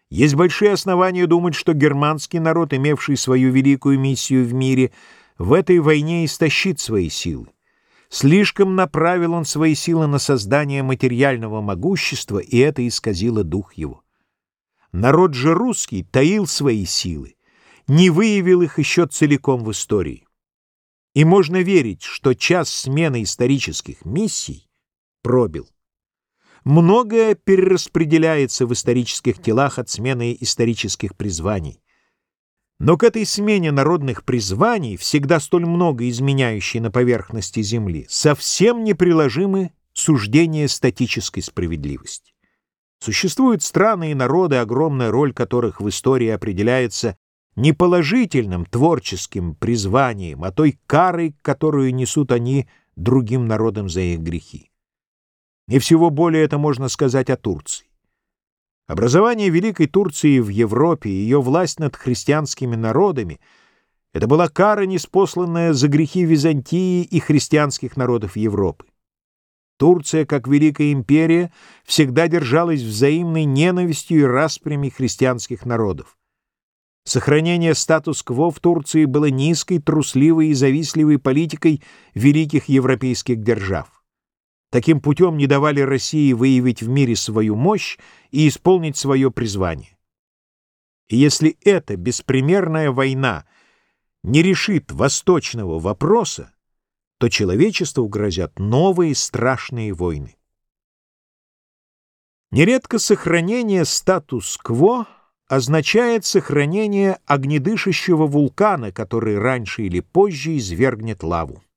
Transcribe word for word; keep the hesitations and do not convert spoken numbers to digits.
Есть большие основания думать, что германский народ, имевший свою великую миссию в мире, в этой войне истощит свои силы. Слишком направил он свои силы на создание материального могущества, и это исказило дух его. Народ же русский таил свои силы, не выявил их еще целиком в истории. И можно верить, что час смены исторических миссий пробил. Многое перераспределяется в исторических телах от смены исторических призваний. Но к этой смене народных призваний, всегда столь много изменяющей на поверхности земли, совсем неприложимы суждения статической справедливости. Существуют страны и народы, огромная роль которых в истории определяется не положительным творческим призванием, а той карой, которую несут они другим народам за их грехи. И всего более это можно сказать о Турции. Образование Великой Турции в Европе, ее власть над христианскими народами — это была кара, ниспосланная за грехи Византии и христианских народов Европы. Турция, как Великая империя, всегда держалась взаимной ненавистью и распрями христианских народов. Сохранение статус-кво в Турции было низкой, трусливой и завистливой политикой великих европейских держав. Таким путем не давали России выявить в мире свою мощь и исполнить свое призвание. И если эта беспримерная война не решит восточного вопроса, то человечеству грозят новые страшные войны. Нередко сохранение статус-кво означает сохранение огнедышащего вулкана, который раньше или позже извергнет лаву.